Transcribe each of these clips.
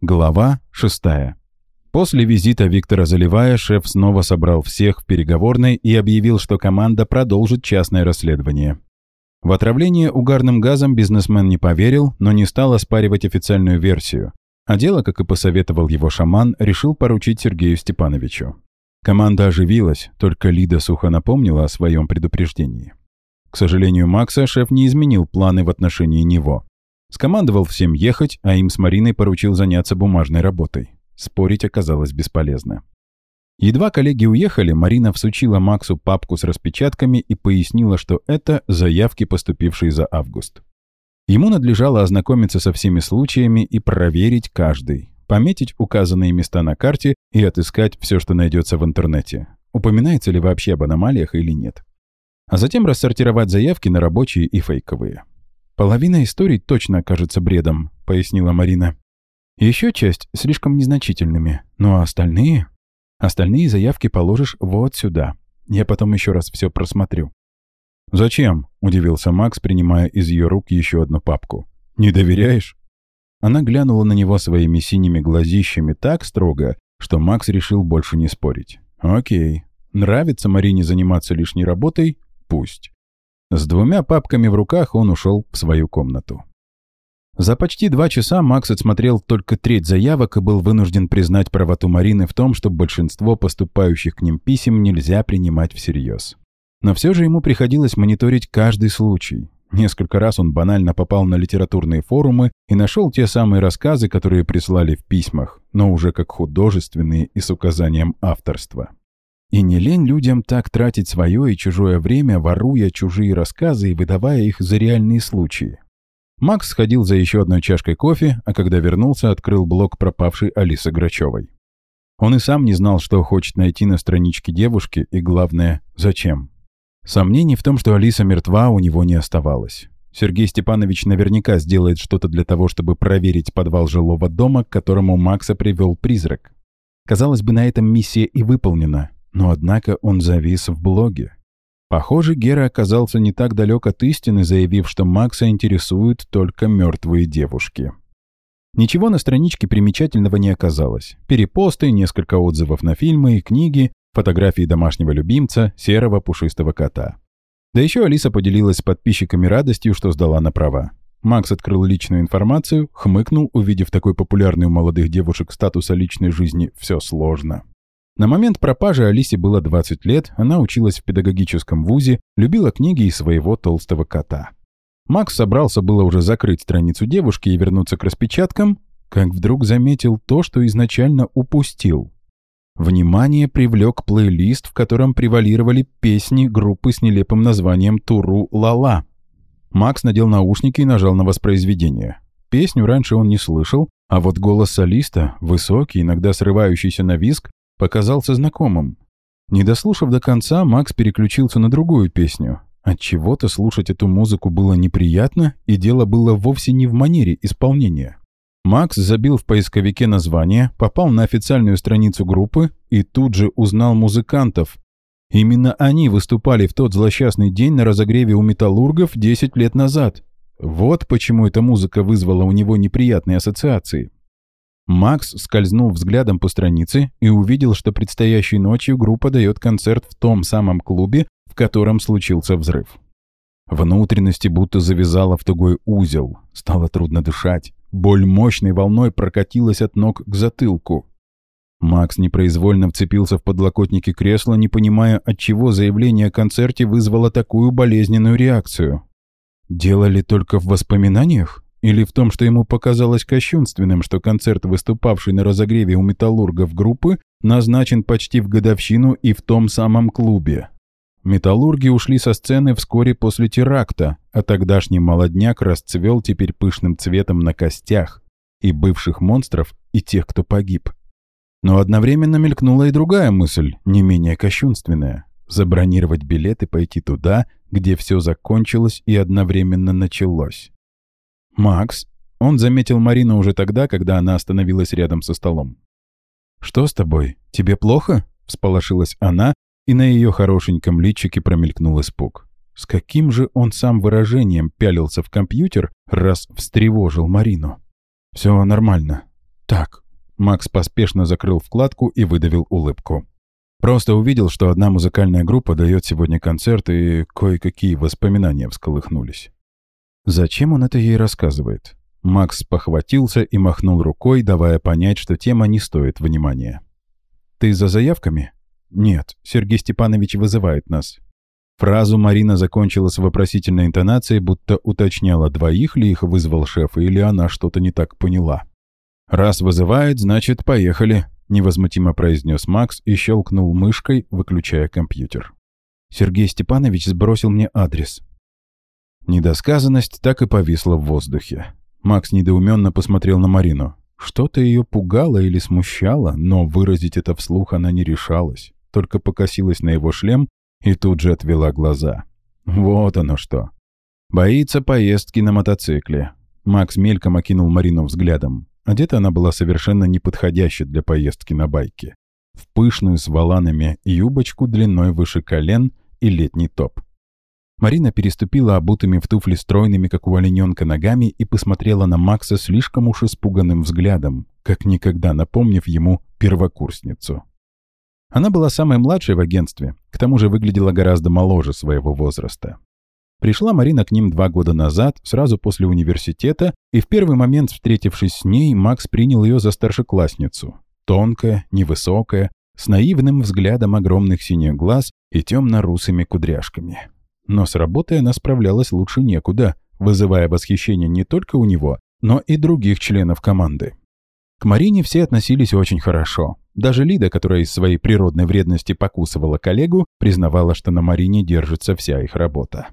Глава 6. После визита Виктора Заливая шеф снова собрал всех в переговорной и объявил, что команда продолжит частное расследование. В отравление угарным газом бизнесмен не поверил, но не стал оспаривать официальную версию. А дело, как и посоветовал его шаман, решил поручить Сергею Степановичу. Команда оживилась, только Лида сухо напомнила о своем предупреждении. К сожалению Макса, шеф не изменил планы в отношении него. Скомандовал всем ехать, а им с Мариной поручил заняться бумажной работой. Спорить оказалось бесполезно. Едва коллеги уехали, Марина всучила Максу папку с распечатками и пояснила, что это заявки, поступившие за август. Ему надлежало ознакомиться со всеми случаями и проверить каждый, пометить указанные места на карте и отыскать все, что найдется в интернете, упоминается ли вообще об аномалиях или нет. А затем рассортировать заявки на рабочие и фейковые. «Половина историй точно окажется бредом», — пояснила Марина. «Еще часть слишком незначительными, ну а остальные заявки положишь вот сюда. Я потом еще раз все просмотрю». «Зачем?» — удивился Макс, принимая из ее рук еще одну папку. «Не доверяешь?» Она глянула на него своими синими глазищами так строго, что Макс решил больше не спорить. «Окей. Нравится Марине заниматься лишней работой? Пусть». С 2 папками в руках он ушел в свою комнату. За почти 2 часа Макс отсмотрел только треть заявок и был вынужден признать правоту Марины в том, что большинство поступающих к ним писем нельзя принимать всерьез. Но все же ему приходилось мониторить каждый случай. Несколько раз он банально попал на литературные форумы и нашел те самые рассказы, которые прислали в письмах, но уже как художественные и с указанием авторства. И не лень людям так тратить свое и чужое время, воруя чужие рассказы и выдавая их за реальные случаи. Макс сходил за еще одной чашкой кофе, а когда вернулся, открыл блог пропавшей Алисы Грачевой. Он и сам не знал, что хочет найти на страничке девушки, и главное, зачем. Сомнений в том, что Алиса мертва, у него не оставалось. Сергей Степанович наверняка сделает что-то для того, чтобы проверить подвал жилого дома, к которому Макса привел призрак. Казалось бы, на этом миссия и выполнена. Но однако он завис в блоге. Похоже, Гера оказался не так далек от истины, заявив, что Макса интересуют только мертвые девушки. Ничего на страничке примечательного не оказалось. Перепосты, несколько отзывов на фильмы и книги, фотографии домашнего любимца, серого пушистого кота. Да еще Алиса поделилась с подписчиками радостью, что сдала на права. Макс открыл личную информацию, хмыкнул, увидев такой популярный у молодых девушек статус о личной жизни «все сложно». На момент пропажи Алисе было 20 лет, она училась в педагогическом вузе, любила книги и своего толстого кота. Макс собрался было уже закрыть страницу девушки и вернуться к распечаткам, как вдруг заметил то, что изначально упустил. Внимание привлек плейлист, в котором превалировали песни группы с нелепым названием «Туру-ла-ла». Макс надел наушники и нажал на воспроизведение. Песню раньше он не слышал, а вот голос солиста, высокий, иногда срывающийся на визг, показался знакомым. Не дослушав до конца, Макс переключился на другую песню. Отчего-то слушать эту музыку было неприятно, и дело было вовсе не в манере исполнения. Макс забил в поисковике название, попал на официальную страницу группы и тут же узнал музыкантов. Именно они выступали в тот злосчастный день на разогреве у металлургов 10 лет назад. Вот почему эта музыка вызвала у него неприятные ассоциации. Макс скользнул взглядом по странице и увидел, что предстоящей ночью группа дает концерт в том самом клубе, в котором случился взрыв. Внутренности будто завязало в тугой узел. Стало трудно дышать. Боль мощной волной прокатилась от ног к затылку. Макс непроизвольно вцепился в подлокотники кресла, не понимая, отчего заявление о концерте вызвало такую болезненную реакцию. Дело ли только в воспоминаниях? Или в том, что ему показалось кощунственным, что концерт, выступавший на разогреве у металлургов группы, назначен почти в годовщину и в том самом клубе. Металлурги ушли со сцены вскоре после теракта, а тогдашний молодняк расцвел теперь пышным цветом на костях и бывших монстров, и тех, кто погиб. Но одновременно мелькнула и другая мысль, не менее кощунственная – забронировать билет и пойти туда, где все закончилось и одновременно началось. «Макс», он заметил Марину уже тогда, когда она остановилась рядом со столом. «Что с тобой? Тебе плохо?» – всполошилась она, и на ее хорошеньком личике промелькнул испуг. С каким же он сам выражением пялился в компьютер, раз встревожил Марину? «Все нормально». «Так». Макс поспешно закрыл вкладку и выдавил улыбку. Просто увидел, что одна музыкальная группа дает сегодня концерт, и кое-какие воспоминания всколыхнулись. Зачем он это ей рассказывает? Макс похватился и махнул рукой, давая понять, что тема не стоит внимания. «Ты за заявками?» «Нет, Сергей Степанович вызывает нас». Фразу Марина закончила с вопросительной интонацией, будто уточняла, двоих ли их вызвал шеф, или она что-то не так поняла. «Раз вызывает, значит, поехали», — невозмутимо произнес Макс и щелкнул мышкой, выключая компьютер. «Сергей Степанович сбросил мне адрес». Недосказанность так и повисла в воздухе. Макс недоуменно посмотрел на Марину. Что-то ее пугало или смущало, но выразить это вслух она не решалась, только покосилась на его шлем и тут же отвела глаза. Вот оно что. Боится поездки на мотоцикле. Макс мельком окинул Марину взглядом. Одета она была совершенно неподходяща для поездки на байке. В пышную с воланами юбочку длиной выше колен и летний топ. Марина переступила обутыми в туфли стройными, как у олененка, ногами и посмотрела на Макса слишком уж испуганным взглядом, как никогда напомнив ему первокурсницу. Она была самой младшей в агентстве, к тому же выглядела гораздо моложе своего возраста. Пришла Марина к ним 2 года назад, сразу после университета, и в первый момент, встретившись с ней, Макс принял ее за старшеклассницу. Тонкая, невысокая, с наивным взглядом огромных синих глаз и темно-русыми кудряшками. Но с работой она справлялась лучше некуда, вызывая восхищение не только у него, но и других членов команды. К Марине все относились очень хорошо. Даже Лида, которая из своей природной вредности покусывала коллегу, признавала, что на Марине держится вся их работа.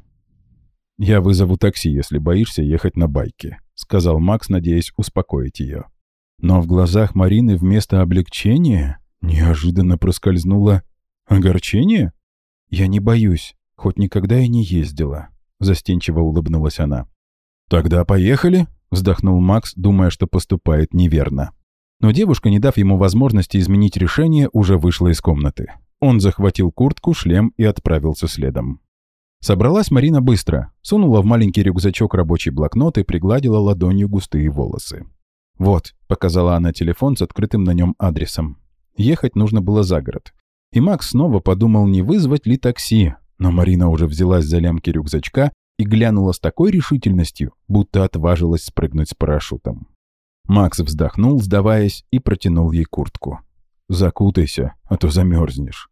«Я вызову такси, если боишься ехать на байке», — сказал Макс, надеясь успокоить ее. Но в глазах Марины вместо облегчения неожиданно проскользнуло огорчение. «Я не боюсь, хоть никогда и не ездила», — застенчиво улыбнулась она. «Тогда поехали», — вздохнул Макс, думая, что поступает неверно. Но девушка, не дав ему возможности изменить решение, уже вышла из комнаты. Он захватил куртку, шлем и отправился следом. Собралась Марина быстро, сунула в маленький рюкзачок рабочий блокнот и пригладила ладонью густые волосы. «Вот», — показала она телефон с открытым на нем адресом. Ехать нужно было за город. И Макс снова подумал, не вызвать ли такси, но Марина уже взялась за лямки рюкзачка и глянула с такой решительностью, будто отважилась спрыгнуть с парашютом. Макс вздохнул, сдаваясь, и протянул ей куртку. «Закутайся, а то замерзнешь».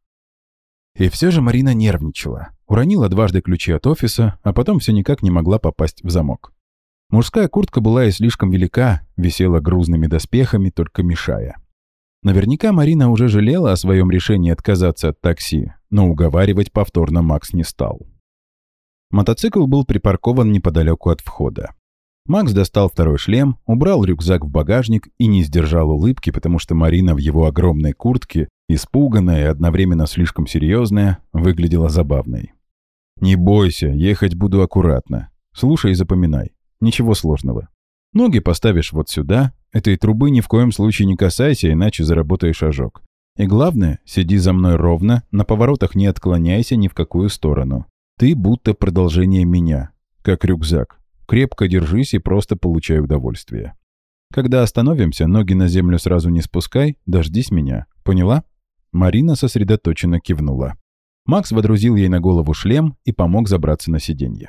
И все же Марина нервничала. Уронила дважды ключи от офиса, а потом все никак не могла попасть в замок. Мужская куртка была и слишком велика, висела грузными доспехами, только мешая. Наверняка Марина уже жалела о своем решении отказаться от такси, но уговаривать повторно Макс не стал. Мотоцикл был припаркован неподалеку от входа. Макс достал второй шлем, убрал рюкзак в багажник и не сдержал улыбки, потому что Марина в его огромной куртке, испуганная и одновременно слишком серьезная, выглядела забавной. «Не бойся, ехать буду аккуратно. Слушай и запоминай. Ничего сложного. Ноги поставишь вот сюда, этой трубы ни в коем случае не касайся, иначе заработаешь ожог. И главное, сиди за мной ровно, на поворотах не отклоняйся ни в какую сторону. Ты будто продолжение меня, как рюкзак. Крепко держись и просто получай удовольствие. Когда остановимся, ноги на землю сразу не спускай, дождись меня. Поняла?» Марина сосредоточенно кивнула. Макс водрузил ей на голову шлем и помог забраться на сиденье.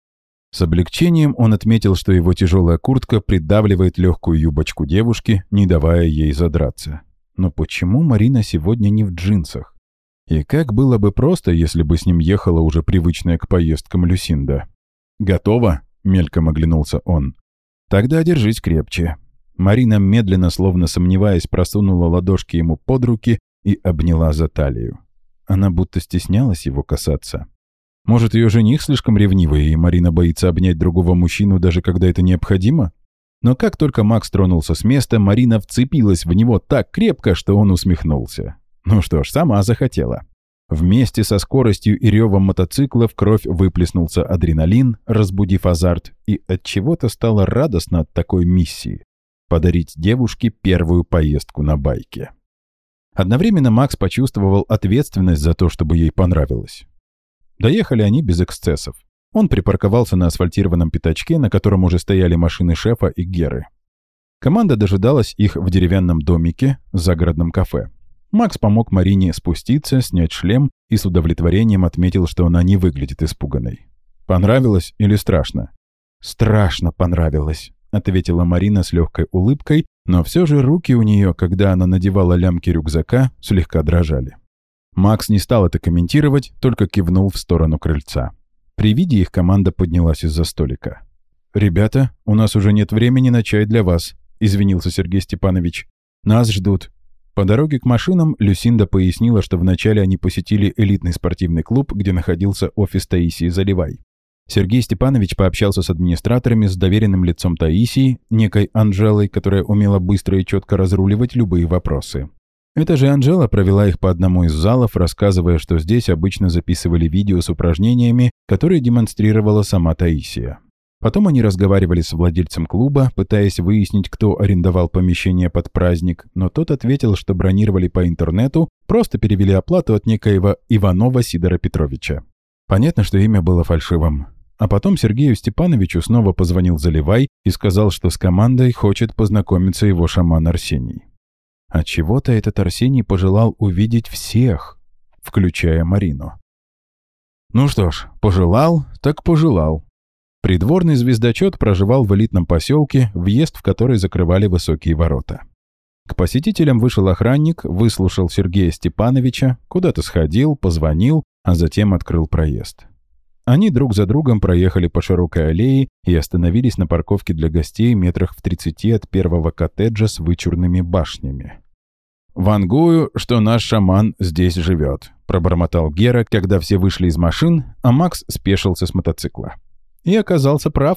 С облегчением он отметил, что его тяжелая куртка придавливает легкую юбочку девушки, не давая ей задраться. Но почему Марина сегодня не в джинсах? И как было бы просто, если бы с ним ехала уже привычная к поездкам Люсинда? «Готово?» — мельком оглянулся он. «Тогда держись крепче». Марина медленно, словно сомневаясь, просунула ладошки ему под руки и обняла за талию. Она будто стеснялась его касаться. Может, ее жених слишком ревнивый, и Марина боится обнять другого мужчину, даже когда это необходимо? Но как только Макс тронулся с места, Марина вцепилась в него так крепко, что он усмехнулся. Ну что ж, сама захотела. Вместе со скоростью и ревом мотоцикла в кровь выплеснулся адреналин, разбудив азарт, и отчего-то стало радостно от такой миссии — подарить девушке первую поездку на байке. Одновременно Макс почувствовал ответственность за то, чтобы ей понравилось. Доехали они без эксцессов. Он припарковался на асфальтированном пятачке, на котором уже стояли машины шефа и Геры. Команда дожидалась их в деревянном домике в загородном кафе. Макс помог Марине спуститься, снять шлем и с удовлетворением отметил, что она не выглядит испуганной. «Понравилось или страшно?» «Страшно понравилось», — ответила Марина с легкой улыбкой, но все же руки у нее, когда она надевала лямки рюкзака, слегка дрожали. Макс не стал это комментировать, только кивнул в сторону крыльца. При виде их команда поднялась из-за столика. «Ребята, у нас уже нет времени на чай для вас», — извинился Сергей Степанович. «Нас ждут». По дороге к машинам Люсинда пояснила, что вначале они посетили элитный спортивный клуб, где находился офис Таисии Заливай. Сергей Степанович пообщался с администраторами, с доверенным лицом Таисии, некой Анжелой, которая умела быстро и четко разруливать любые вопросы. Эта же Анжела провела их по одному из залов, рассказывая, что здесь обычно записывали видео с упражнениями, которые демонстрировала сама Таисия. Потом они разговаривали с владельцем клуба, пытаясь выяснить, кто арендовал помещение под праздник, но тот ответил, что бронировали по интернету, просто перевели оплату от некоего Иванова Сидора Петровича. Понятно, что имя было фальшивым. А потом Сергею Степановичу снова позвонил Заливай и сказал, что с командой хочет познакомиться его шаман Арсений. Отчего-то этот Арсений пожелал увидеть всех, включая Марину. Ну что ж, пожелал, так пожелал. Придворный звездочет проживал в элитном поселке, въезд в который закрывали высокие ворота. К посетителям вышел охранник, выслушал Сергея Степановича, куда-то сходил, позвонил, а затем открыл проезд. Они друг за другом проехали по широкой аллее и остановились на парковке для гостей метрах в 30 от первого коттеджа с вычурными башнями. «Вангую, что наш шаман здесь живет», — пробормотал Гера, когда все вышли из машин, а Макс спешился с мотоцикла. И оказался прав.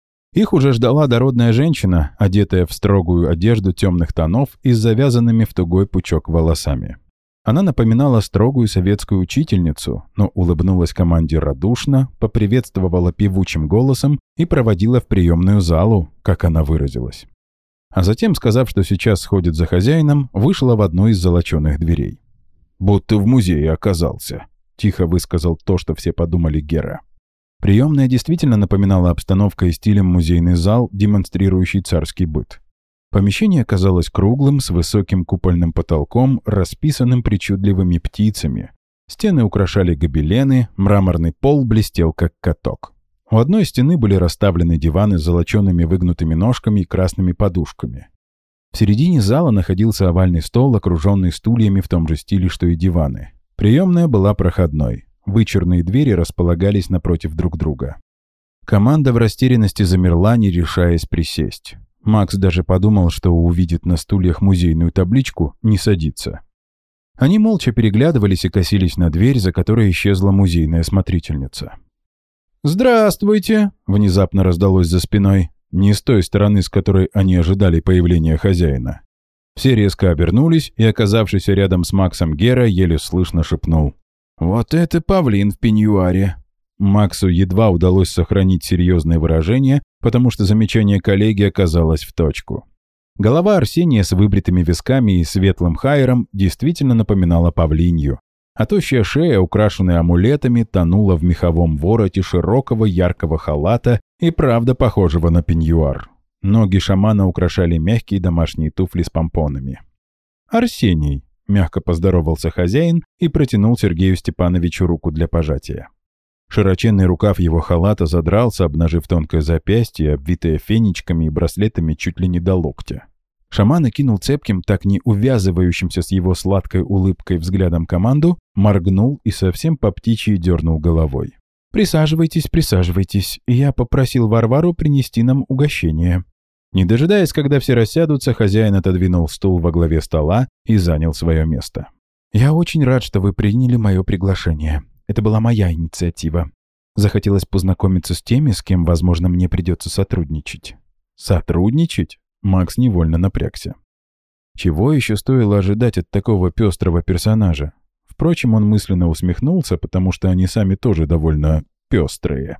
Их уже ждала дородная женщина, одетая в строгую одежду темных тонов и с завязанными в тугой пучок волосами. Она напоминала строгую советскую учительницу, но улыбнулась команде радушно, поприветствовала певучим голосом и проводила в приемную залу, как она выразилась. А затем, сказав, что сейчас сходит за хозяином, вышла в одну из золоченых дверей. «Будто в музее оказался», — тихо высказал то, что все подумали Гера. Приемная действительно напоминала обстановкой и стилем музейный зал, демонстрирующий царский быт. Помещение оказалось круглым, с высоким купольным потолком, расписанным причудливыми птицами. Стены украшали гобелены, мраморный пол блестел как каток. У одной стены были расставлены диваны с золочеными выгнутыми ножками и красными подушками. В середине зала находился овальный стол, окруженный стульями в том же стиле, что и диваны. Приемная была проходной. Вычурные двери располагались напротив друг друга. Команда в растерянности замерла, не решаясь присесть. Макс даже подумал, что увидит на стульях музейную табличку «Не садиться». Они молча переглядывались и косились на дверь, за которой исчезла музейная смотрительница. «Здравствуйте!» — внезапно раздалось за спиной, не с той стороны, с которой они ожидали появления хозяина. Все резко обернулись, и оказавшийся рядом с Максом Гера еле слышно шепнул: «Вот это павлин в пеньюаре!» Максу едва удалось сохранить серьезное выражение, потому что замечание коллеги оказалось в точку. Голова Арсения с выбритыми висками и светлым хайером действительно напоминала павлинью, а тощая шея, украшенная амулетами, тонула в меховом вороте широкого яркого халата и правда похожего на пеньюар. Ноги шамана украшали мягкие домашние туфли с помпонами. «Арсений», — мягко поздоровался хозяин и протянул Сергею Степановичу руку для пожатия. Широченный рукав его халата задрался, обнажив тонкое запястье, обвитое фенечками и браслетами чуть ли не до локтя. Шаман окинул цепким, так не увязывающимся с его сладкой улыбкой взглядом команду, моргнул и совсем по птичьи дернул головой. «Присаживайтесь, присаживайтесь. Я попросил Варвару принести нам угощение». Не дожидаясь, когда все рассядутся, хозяин отодвинул стул во главе стола и занял свое место. «Я очень рад, что вы приняли мое приглашение. Это была моя инициатива. Захотелось познакомиться с теми, с кем, возможно, мне придется сотрудничать». «Сотрудничать?» Макс невольно напрягся. Чего еще стоило ожидать от такого пестрого персонажа? Впрочем, он мысленно усмехнулся, потому что они сами тоже довольно пестрые.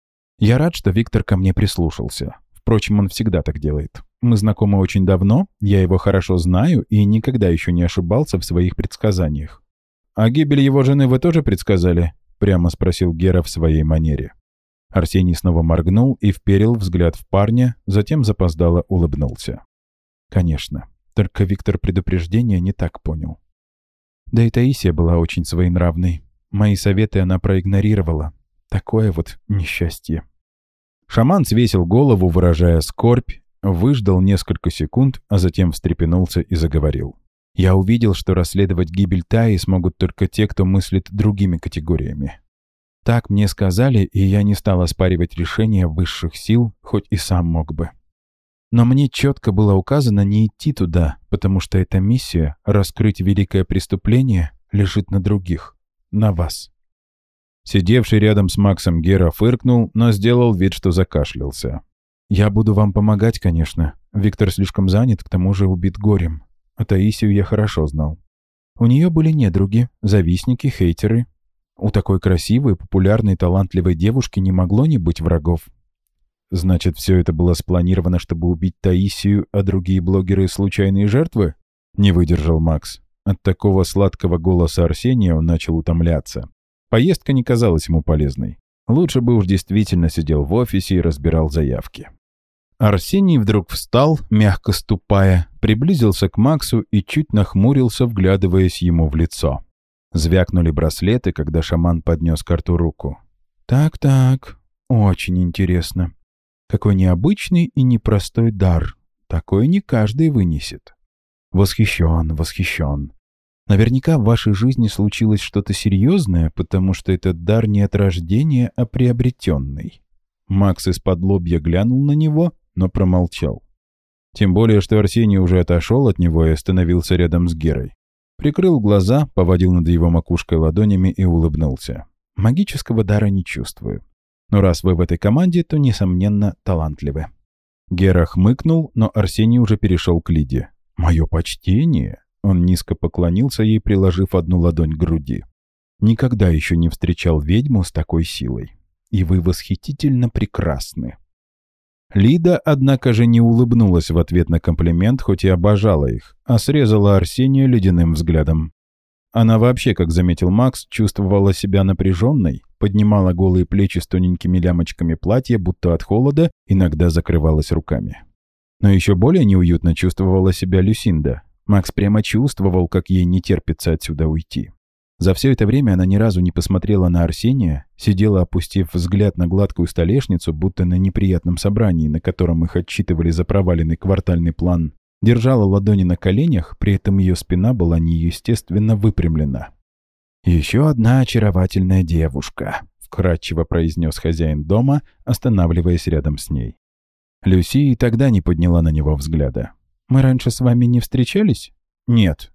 «Я рад, что Виктор ко мне прислушался. Впрочем, он всегда так делает. Мы знакомы очень давно, я его хорошо знаю и никогда еще не ошибался в своих предсказаниях». «А гибель его жены вы тоже предсказали?» — прямо спросил Гера в своей манере. Арсений снова моргнул и вперил взгляд в парня, затем запоздало улыбнулся. Конечно. Только Виктор предупреждения не так понял. Да и Таисия была очень своенравной. Мои советы она проигнорировала. Такое вот несчастье. Шаман свесил голову, выражая скорбь, выждал несколько секунд, а затем встрепенулся и заговорил. Я увидел, что расследовать гибель Таи смогут только те, кто мыслит другими категориями. Так мне сказали, и я не стал оспаривать решение высших сил, хоть и сам мог бы. Но мне четко было указано не идти туда, потому что эта миссия — раскрыть великое преступление — лежит на других, на вас. Сидевший рядом с Максом Гера фыркнул, но сделал вид, что закашлялся. «Я буду вам помогать, конечно. Виктор слишком занят, к тому же убит горем. А Таисию я хорошо знал. У нее были недруги, завистники, хейтеры. У такой красивой, популярной, талантливой девушки не могло не быть врагов. Значит, все это было спланировано, чтобы убить Таисию, а другие блогеры — случайные жертвы?» Не выдержал Макс. От такого сладкого голоса Арсения он начал утомляться. Поездка не казалась ему полезной. Лучше бы уж действительно сидел в офисе и разбирал заявки. Арсений вдруг встал, мягко ступая, приблизился к Максу и чуть нахмурился, вглядываясь ему в лицо. Звякнули браслеты, когда шаман поднес к рту руку. «Так, очень интересно. Какой необычный и непростой дар. Такой не каждый вынесет. Восхищен. Наверняка в вашей жизни случилось что-то серьезное, потому что этот дар не от рождения, а приобретенный». Макс из-под-лобья глянул на него, но промолчал. Тем более, что Арсений уже отошел от него и остановился рядом с Герой. Прикрыл глаза, поводил над его макушкой ладонями и улыбнулся. «Магического дара не чувствую. Но раз вы в этой команде, то, несомненно, талантливы». Гера хмыкнул, но Арсений уже перешел к Лиде. «Мое почтение!» Он низко поклонился ей, приложив одну ладонь к груди. «Никогда еще не встречал ведьму с такой силой. И вы восхитительно прекрасны». Лида, однако же, не улыбнулась в ответ на комплимент, хоть и обожала их, а срезала Арсения ледяным взглядом. Она вообще, как заметил Макс, чувствовала себя напряженной, поднимала голые плечи с тоненькими лямочками платья, будто от холода, иногда закрывалась руками. Но еще более неуютно чувствовала себя Люсинда. Макс прямо чувствовал, как ей не терпится отсюда уйти. За все это время она ни разу не посмотрела на Арсения, сидела, опустив взгляд на гладкую столешницу, будто на неприятном собрании, на котором их отчитывали за проваленный квартальный план. Держала ладони на коленях, при этом ее спина была неестественно выпрямлена. «Еще одна очаровательная девушка», — вкратчиво произнес хозяин дома, останавливаясь рядом с ней. Люси и тогда не подняла на него взгляда. «Мы раньше с вами не встречались?» «Нет».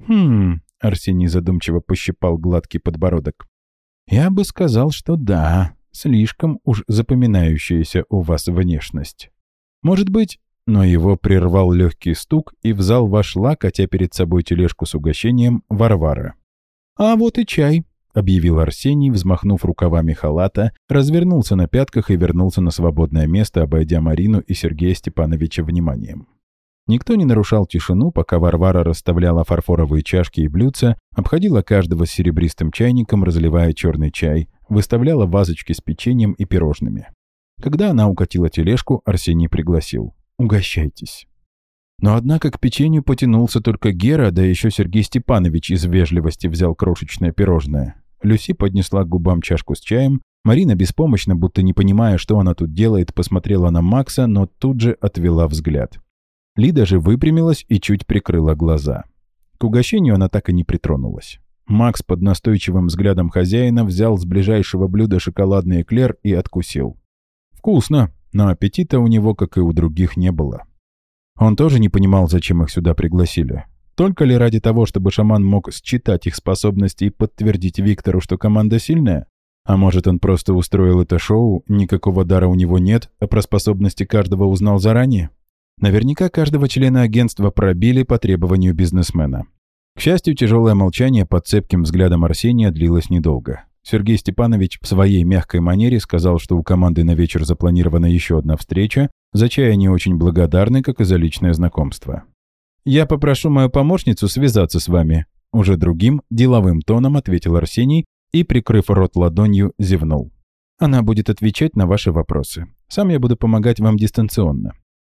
Арсений задумчиво пощипал гладкий подбородок. «Я бы сказал, что да, слишком уж запоминающаяся у вас внешность. Может быть...» Но его прервал легкий стук, и в зал вошла, катя перед собой тележку с угощением, Варвара. «А вот и чай», — объявил Арсений, взмахнув рукавами халата, развернулся на пятках и вернулся на свободное место, обойдя Марину и Сергея Степановича вниманием. Никто не нарушал тишину, пока Варвара расставляла фарфоровые чашки и блюдца, обходила каждого с серебристым чайником, разливая черный чай, выставляла вазочки с печеньем и пирожными. Когда она укатила тележку, Арсений пригласил. «Угощайтесь». Но однако к печенью потянулся только Гера, да еще Сергей Степанович из вежливости взял крошечное пирожное. Люси поднесла к губам чашку с чаем. Марина беспомощно, будто не понимая, что она тут делает, посмотрела на Макса, но тут же отвела взгляд. Лида же выпрямилась и чуть прикрыла глаза. К угощению она так и не притронулась. Макс под настойчивым взглядом хозяина взял с ближайшего блюда шоколадный эклер и откусил. Вкусно, но аппетита у него, как и у других, не было. Он тоже не понимал, зачем их сюда пригласили. Только ли ради того, чтобы шаман мог считать их способности и подтвердить Виктору, что команда сильная? А может, он просто устроил это шоу, никакого дара у него нет, а про способности каждого узнал заранее? Наверняка каждого члена агентства пробили по требованию бизнесмена. К счастью, тяжелое молчание под цепким взглядом Арсения длилось недолго. Сергей Степанович в своей мягкой манере сказал, что у команды на вечер запланирована еще одна встреча, за чай они очень благодарны, как и за личное знакомство. «Я попрошу мою помощницу связаться с вами», — уже другим, деловым тоном ответил Арсений и, прикрыв рот ладонью, зевнул. «Она будет отвечать на ваши вопросы. Сам я буду помогать вам дистанционно.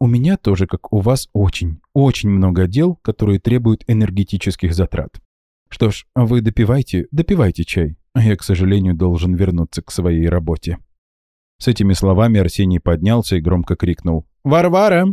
У меня тоже, как у вас, очень, очень много дел, которые требуют энергетических затрат. Что ж, вы допивайте чай, а я, к сожалению, должен вернуться к своей работе». С этими словами Арсений поднялся и громко крикнул: «Варвара!»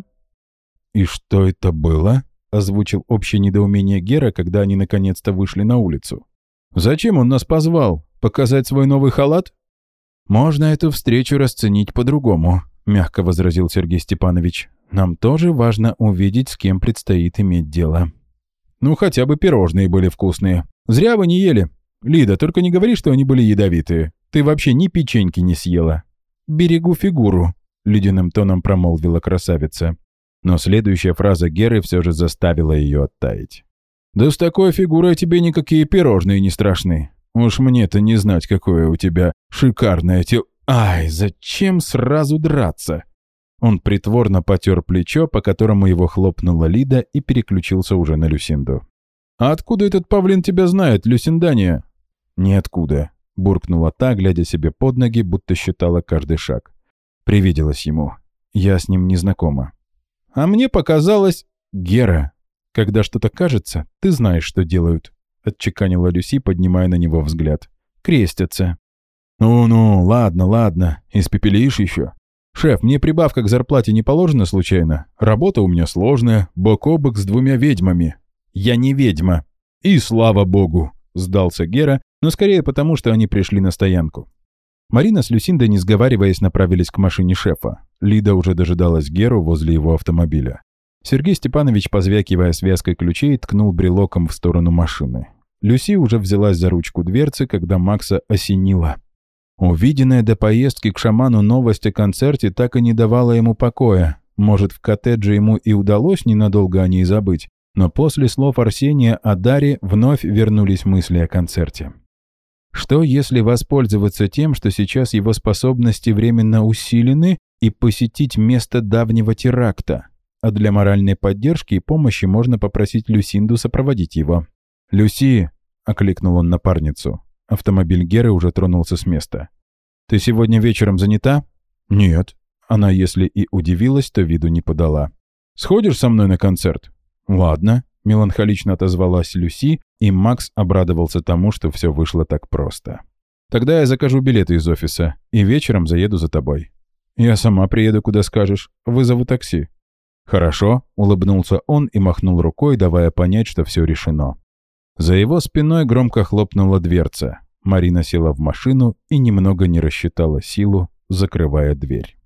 «И что это было?» — озвучил общее недоумение Гера, когда они наконец-то вышли на улицу. «Зачем он нас позвал? Показать свой новый халат?» «Можно эту встречу расценить по-другому», — мягко возразил Сергей Степанович. «Нам тоже важно увидеть, с кем предстоит иметь дело». «Ну, хотя бы пирожные были вкусные. Зря вы не ели. Лида, только не говори, что они были ядовитые. Ты вообще ни печеньки не съела». «Берегу фигуру», — ледяным тоном промолвила красавица. Но следующая фраза Геры все же заставила ее оттаять. «Да с такой фигурой тебе никакие пирожные не страшны. Уж мне-то не знать, какое у тебя шикарное тело. Ай, зачем сразу драться?» Он притворно потер плечо, по которому его хлопнула Лида, и переключился уже на Люсинду. «А откуда этот павлин тебя знает, Люсиндания?» «Ниоткуда», — буркнула та, глядя себе под ноги, будто считала каждый шаг. Привиделось ему. «Я с ним не знакома». «А мне показалось...» «Гера, когда что-то кажется, ты знаешь, что делают», — отчеканила Люси, поднимая на него взгляд. «Крестятся». «Ну-ну, ладно, испепелишь еще. Шеф, мне прибавка к зарплате не положена случайно? Работа у меня сложная, бок о бок с 2 ведьмами». «Я не ведьма». «И слава богу», — сдался Гера, но скорее потому, что они пришли на стоянку. Марина с Люсиндой, не сговариваясь, направились к машине шефа. Лида уже дожидалась Геру возле его автомобиля. Сергей Степанович, позвякивая связкой ключей, ткнул брелоком в сторону машины. Люси уже взялась за ручку дверцы, когда Макса осенило. Увиденная до поездки к шаману новость о концерте так и не давала ему покоя. Может, в коттедже ему и удалось ненадолго о ней забыть, но после слов Арсения о Даре вновь вернулись мысли о концерте. Что, если воспользоваться тем, что сейчас его способности временно усилены, и посетить место давнего теракта? А для моральной поддержки и помощи можно попросить Люсинду сопроводить его. «Люси!» — окликнул он напарницу. Автомобиль Геры уже тронулся с места. «Ты сегодня вечером занята?» «Нет». Она, если и удивилась, то виду не подала. «Сходишь со мной на концерт?» «Ладно», — меланхолично отозвалась Люси, и Макс обрадовался тому, что все вышло так просто. «Тогда я закажу билеты из офиса, и вечером заеду за тобой». «Я сама приеду, куда скажешь. Вызову такси». «Хорошо», — улыбнулся он и махнул рукой, давая понять, что все решено. За его спиной громко хлопнула дверца. Марина села в машину и немного не рассчитала силу, закрывая дверь.